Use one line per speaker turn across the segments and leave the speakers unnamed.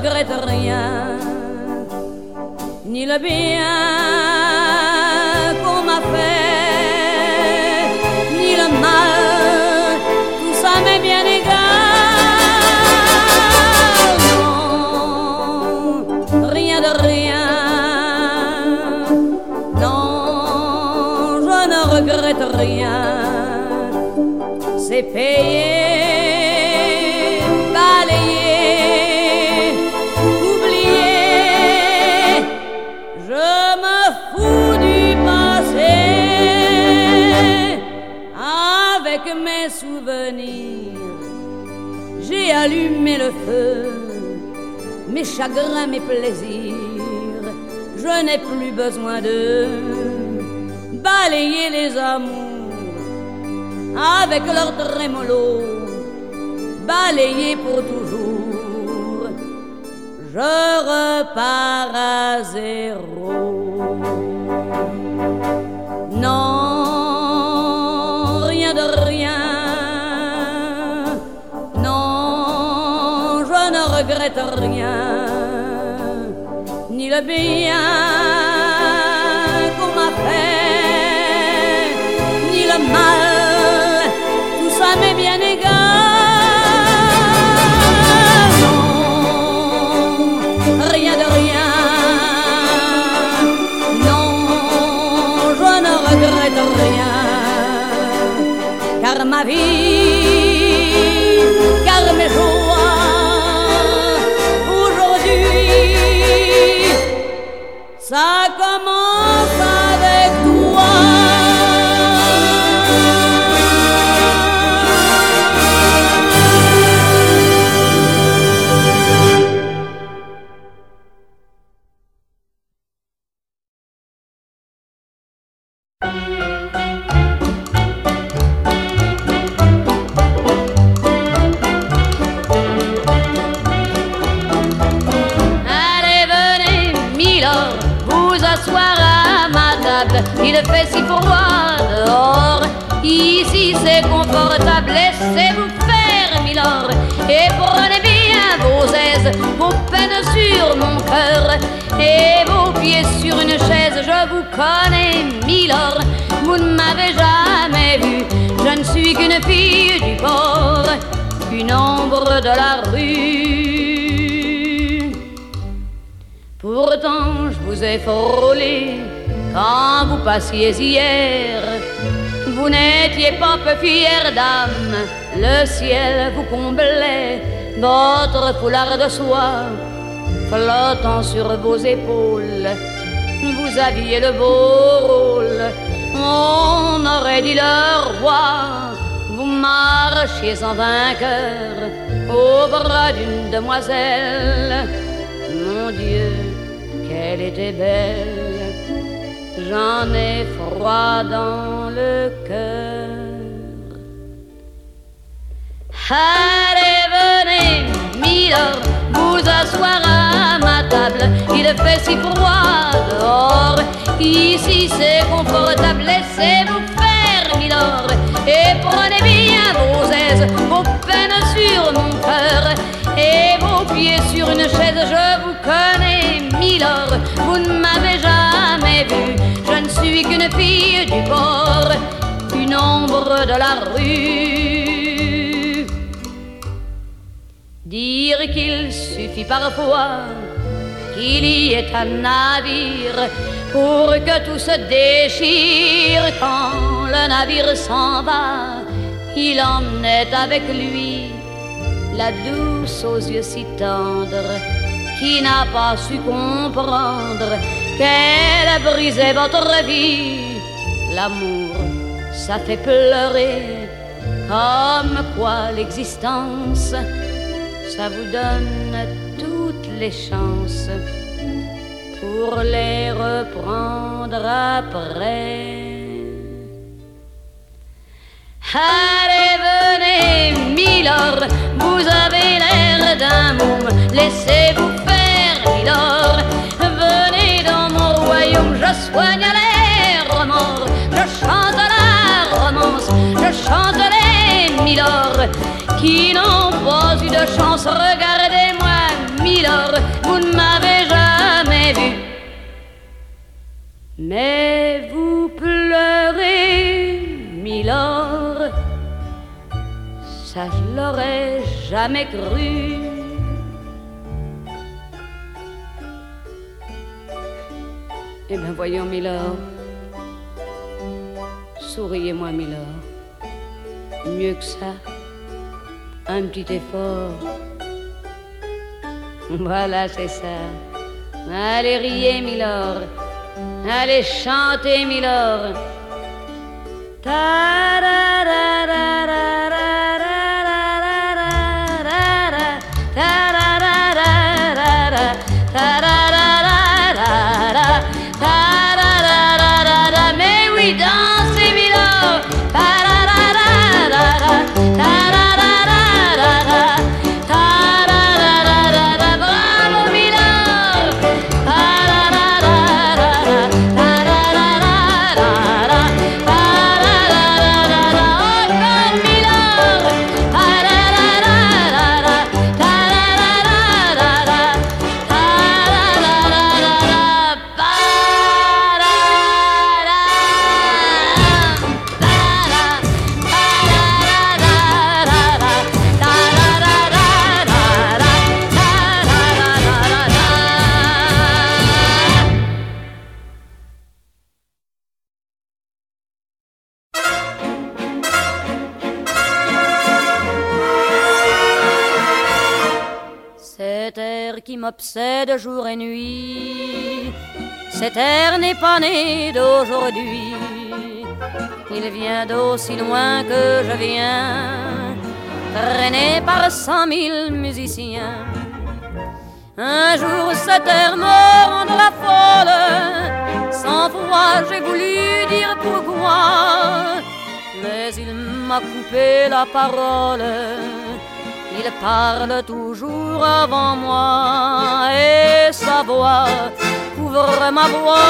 regrette rien, ni le bien qu'on m'a fait, ni le mal, tout ça m'est bien égal. Non, rien de rien, non, je ne regrette rien. C'est payé, balayé, oublié. Je me fous du passé. Avec mes souvenirs, j'ai allumé le feu. Mes chagrins, mes plaisirs, je n'ai plus besoin de balayer les amours avec leur trémolo, balayé pour toujours. Je repars à zéro. Non, rien de rien. Non, je ne regrette rien, ni le bien qu'on m'a fait, ni le mal. Ça m'est bien égal. Non, rien de rien. Non, je ne regrette rien. Car ma vie, car mes joies, aujourd'hui, ça commence avec toi. Il fait si froid dehors, ici c'est confortable, laissez-vous faire, milord, et prenez bien vos aises, vos peines sur mon cœur, et vos pieds sur une chaise. Je vous connais, milord, vous ne m'avez jamais vu, je ne suis qu'une fille du port, une ombre de la rue. Pourtant je vous ai frôlé quand vous passiez hier, vous n'étiez pas peu fière d'âme, le ciel vous comblait, votre foulard de soie flottant sur vos épaules, vous aviez le beau rôle, on aurait dit le roi, vous marchiez en vainqueur au bras d'une demoiselle. Mon Dieu, qu'elle était belle! J'en ai froid dans le cœur. Allez, venez, milord, vous asseoir à ma table. Il fait si froid dehors, ici c'est confortable. Laissez-vous faire, milord, et prenez bien vos aises, vos peines sur mon cœur, et vos pieds sur une chaise. Je vous connais, milord, vous ne m'avez jamais vu. Je ne suis qu'une fille du port, une ombre de la rue. Dire qu'il suffit parfois qu'il y ait un navire pour que tout se déchire. Quand le navire s'en va, il emmenait avec lui la douce aux yeux si tendres qui n'a pas su comprendre qu'elle a brisé votre vie. L'amour, ça fait pleurer, comme quoi l'existence, ça vous donne toutes les chances pour les reprendre après. Allez, venez, milord, vous avez l'air d'un môme, laissez-vous faire, milord. Venez dans mon royaume, je soigne les remords, je chante la romance, je chante les milords qui n'ont pas eu de chance. Regardez-moi, milord, Mais vous pleurez, milord, ça je l'aurais jamais cru. Eh bien voyons, milord, souriez-moi, milord. Mieux que ça, un petit effort. Voilà, c'est ça. Allez, riez, milord. Allez, chantez, milord. Mais oui, dansez, milord. Bravo, milord. Cet air qui m'obsède jour et nuit, cet air n'est pas né d'aujourd'hui. Il vient d'aussi loin que je viens, traîné par 100 000 musiciens. Un jour cet air me rendra folle, 100 fois j'ai voulu dire pourquoi, mais il m'a coupé la parole. Il parle toujours avant moi et sa voix couvre ma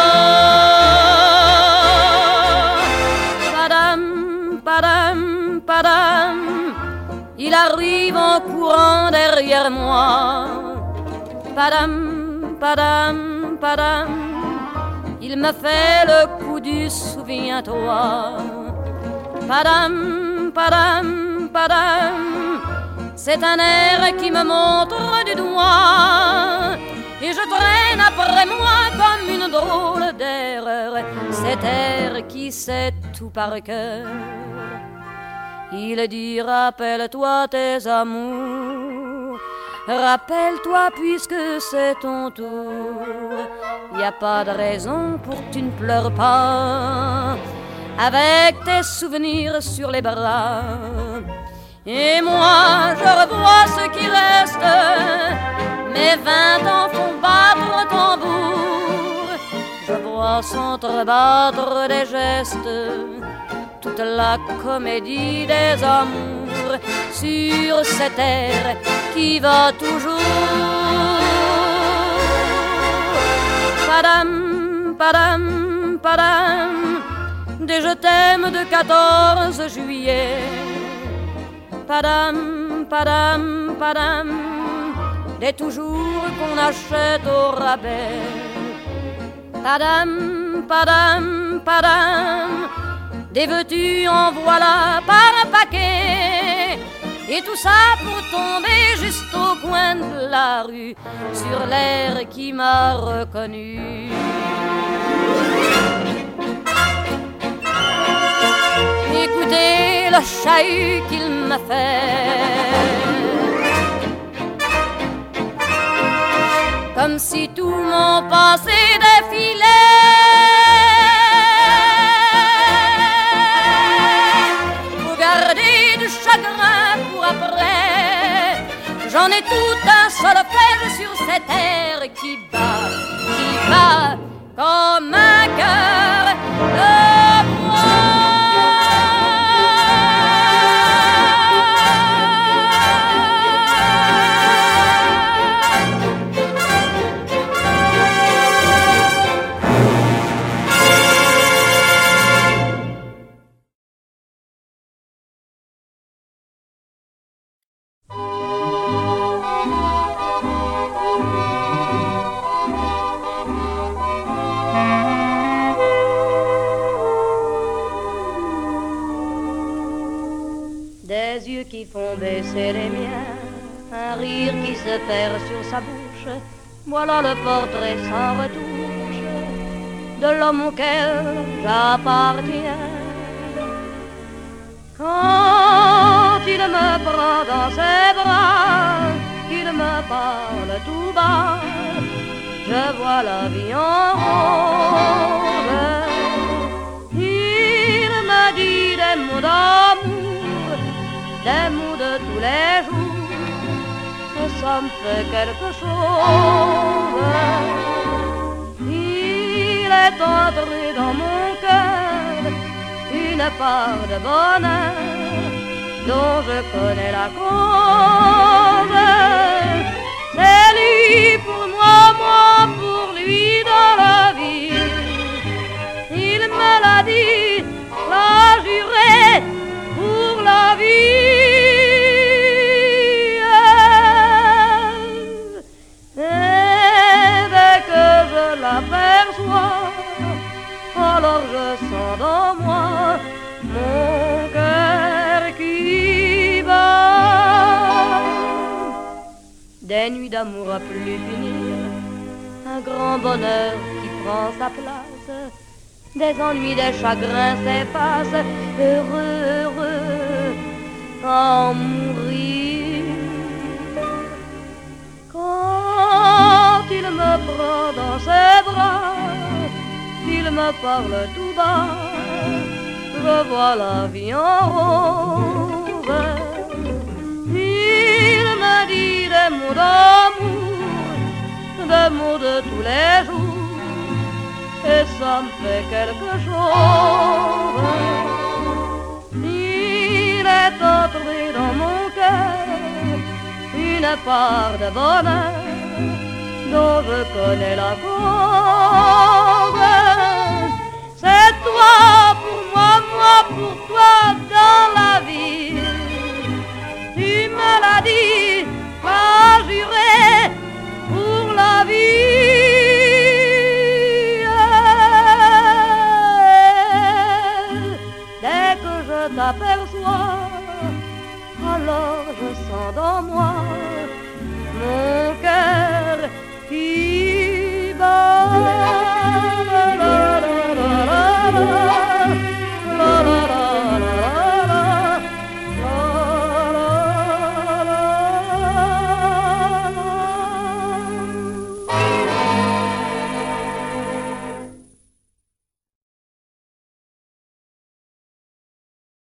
voix. Padam, padam, padam, il arrive en courant derrière moi. Padam, padam, padam, il me fait le coup du souviens-toi. Padam, padam, padam, c'est un air qui me montre du doigt et je traîne après moi comme une drôle d'erreur cet air qui sait tout par cœur. Il dit rappelle-toi tes amours, rappelle-toi puisque c'est ton tour. Y a pas de raison pour que tu ne pleures pas avec tes souvenirs sur les bras. Et moi, je revois ce qui reste, mes 20 ans font battre tambour. Je vois s'entrebattre des gestes, toute la comédie des amours sur cette air qui va toujours. Padam, padam, padam, des je t'aime de 14 juillet. Padam, padam, padam, des toujours qu'on achète au rabais. Padam, padam, padam, des veux-tu en voilà par un paquet. Et tout ça pour tomber juste au coin de la rue, sur l'air qui m'a reconnu. Écoutez le chahut qu'il m'a fait, comme si tout mon passé défilait. Faut garder du chagrin pour après, j'en ai tout un solfège sur cette air qui bat comme un cœur de bois. qui font baisser les miens, un rire qui se perd sur sa bouche. Voilà le portrait sans retouche de l'homme auquel j'appartiens. Quand il me prend dans ses bras, qu'il me parle tout bas, je vois la vie en rose. Il me dit des mots d'amour, des mots de tous les jours, que ça me fait quelque chose. Il est entré dans mon cœur une part de bonheur dont je connais la cause. C'est lui pour moi, moi pour lui dans la vie. Il me l'a dit, l'a juré pour la vie. Et dès que je l'aperçois, alors je sens dans moi mon cœur qui bat. Des nuits d'amour à plus finir, un grand bonheur qui prend sa place, des ennuis, des chagrins s'effacent, heureux, heureux, à en mourir. Quand il me prend dans ses bras, il me parle tout bas, je vois la vie en rose. Il me dit des mots d'amour, des mots de tous les jours, et ça me fait quelque chose. Il est entré dans mon cœur une part de bonheur dont je connais la cause. C'est toi pour moi, moi pour toi dans la vie. Tu me l'as dit, m'as juré pour la vie. Dès que je t'aperçois, alors je sens dans moi